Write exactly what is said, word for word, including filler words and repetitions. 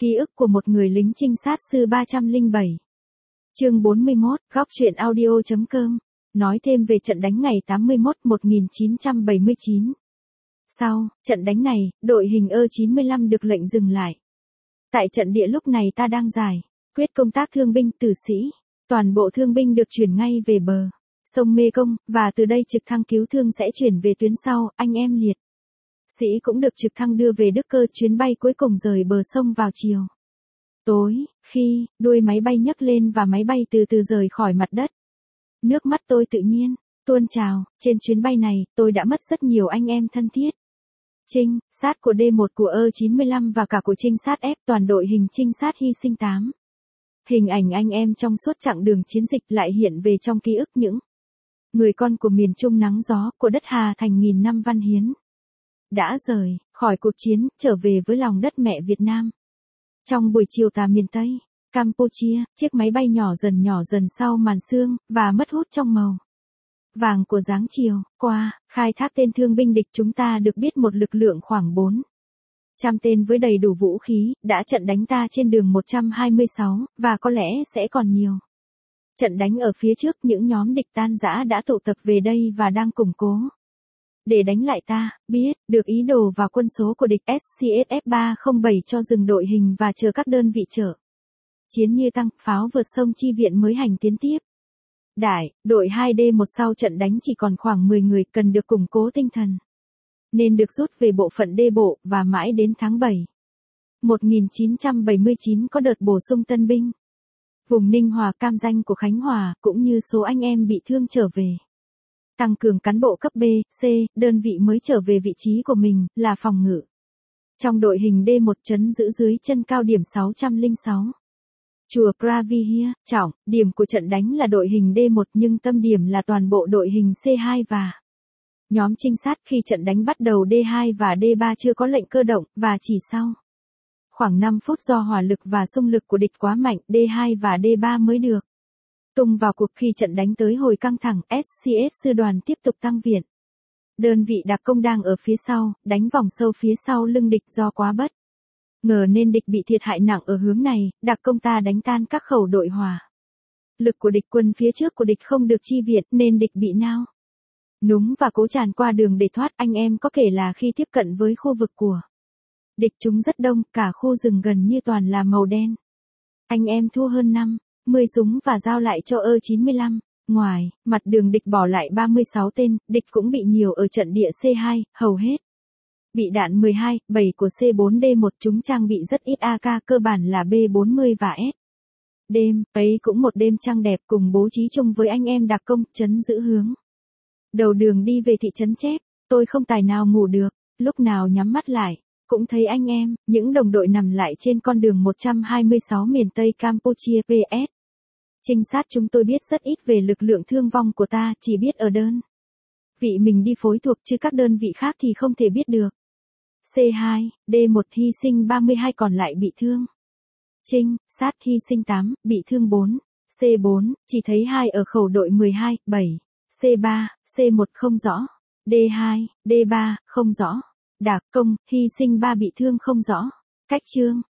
Ký ức của một người lính trinh sát sư ba trăm lẻ bảy. Chương bốn mươi mốt, góc truyện audio chấm com. Nói thêm về trận đánh ngày tám mươi mốt một nghìn chín trăm bảy mươi chín. Sau trận đánh này, đội hình E chín mươi lăm được lệnh dừng lại. Tại trận địa lúc này ta đang giải quyết công tác thương binh tử sĩ. Toàn bộ thương binh được chuyển ngay về bờ sông Mê Công, và từ đây trực thăng cứu thương sẽ chuyển về tuyến sau. Anh em liệt sĩ cũng được trực thăng đưa về Đức Cơ. Chuyến bay cuối cùng rời bờ sông vào chiều tối, khi đuôi máy bay nhấc lên và máy bay từ từ rời khỏi mặt đất. Nước mắt tôi tự nhiên tuôn trào. Trên chuyến bay này, tôi đã mất rất nhiều anh em thân thiết. Trinh sát của D một của E chín mươi lăm và cả của trinh sát F, toàn đội hình trinh sát hy sinh tám. Hình ảnh anh em trong suốt chặng đường chiến dịch lại hiện về trong ký ức những người con của miền Trung nắng gió, của đất Hà Thành nghìn năm văn hiến. Đã rời khỏi cuộc chiến, trở về với lòng đất mẹ Việt Nam. Trong buổi chiều tà miền Tây Campuchia, chiếc máy bay nhỏ dần nhỏ dần sau màn sương, và mất hút trong màu vàng của dáng chiều. Qua khai thác tên thương binh địch, chúng ta được biết một lực lượng khoảng bốn trăm tên với đầy đủ vũ khí, đã trận đánh ta trên đường một trăm hai mươi sáu, và có lẽ sẽ còn nhiều trận đánh ở phía trước. Những nhóm địch tan rã đã tụ tập về đây và đang củng cố để đánh lại ta. Biết được ý đồ và quân số của địch, S C S F ba không bảy cho dừng đội hình và chờ các đơn vị trợ chiến như tăng pháo vượt sông chi viện mới hành tiến tiếp. Đại đội hai D một sau trận đánh chỉ còn khoảng mười người, cần được củng cố tinh thần, nên được rút về bộ phận D bộ, và mãi đến tháng bảy một nghìn chín trăm bảy mươi chín có đợt bổ sung tân binh. Vùng Ninh Hòa, Cam Ranh của Khánh Hòa, cũng như số anh em bị thương trở về. Tăng cường cán bộ cấp B, C, đơn vị mới trở về vị trí của mình, là phòng ngự. Trong đội hình D một, trấn giữ dưới chân cao điểm sáu trăm lẻ sáu. Chùa Pravihia, trọng điểm của trận đánh là đội hình D một, nhưng tâm điểm là toàn bộ đội hình C hai và nhóm trinh sát. Khi trận đánh bắt đầu, D hai và D ba chưa có lệnh cơ động, và chỉ sau khoảng năm phút do hỏa lực và xung lực của địch quá mạnh, D hai và D ba mới được tung vào cuộc. Khi trận đánh tới hồi căng thẳng, S C S sư đoàn tiếp tục tăng viện. Đơn vị đặc công đang ở phía sau, đánh vòng sâu phía sau lưng địch do quá bất ngờ nên địch bị thiệt hại nặng ở hướng này. Đặc công ta đánh tan các khẩu đội hỏa lực của địch. Quân phía trước của địch không được chi viện, nên địch bị nao núng và cố tràn qua đường để thoát. Anh em có kể là khi tiếp cận với khu vực của địch, chúng rất đông, cả khu rừng gần như toàn là màu đen. Anh em thua hơn năm mươi súng và giao lại cho E chín mươi lăm. Ngoài mặt đường địch bỏ lại ba mươi sáu tên, địch cũng bị nhiều ở trận địa C hai, hầu hết bị đạn mười hai, bảy của C bốn D một. Chúng trang bị rất ít A K, cơ bản là B bốn mươi và S. Đêm ấy cũng một đêm trăng đẹp, cùng bố trí chung với anh em đặc công, trấn giữ hướng đầu đường đi về thị trấn Chép. Tôi không tài nào ngủ được, lúc nào nhắm mắt lại cũng thấy anh em, những đồng đội nằm lại trên con đường một trăm hai mươi sáu miền Tây Campuchia. P S Trinh sát chúng tôi biết rất ít về lực lượng thương vong của ta, chỉ biết ở đơn vị mình đi phối thuộc, chứ các đơn vị khác thì không thể biết được. C hai, D một hy sinh ba mươi hai, còn lại bị thương. Trinh sát hy sinh tám, bị thương bốn. C bốn, chỉ thấy hai ở khẩu đội mười hai, bảy. C ba, C một không rõ. D hai, D ba, không rõ. Đặc công, hy sinh ba bị thương không rõ. Cách chương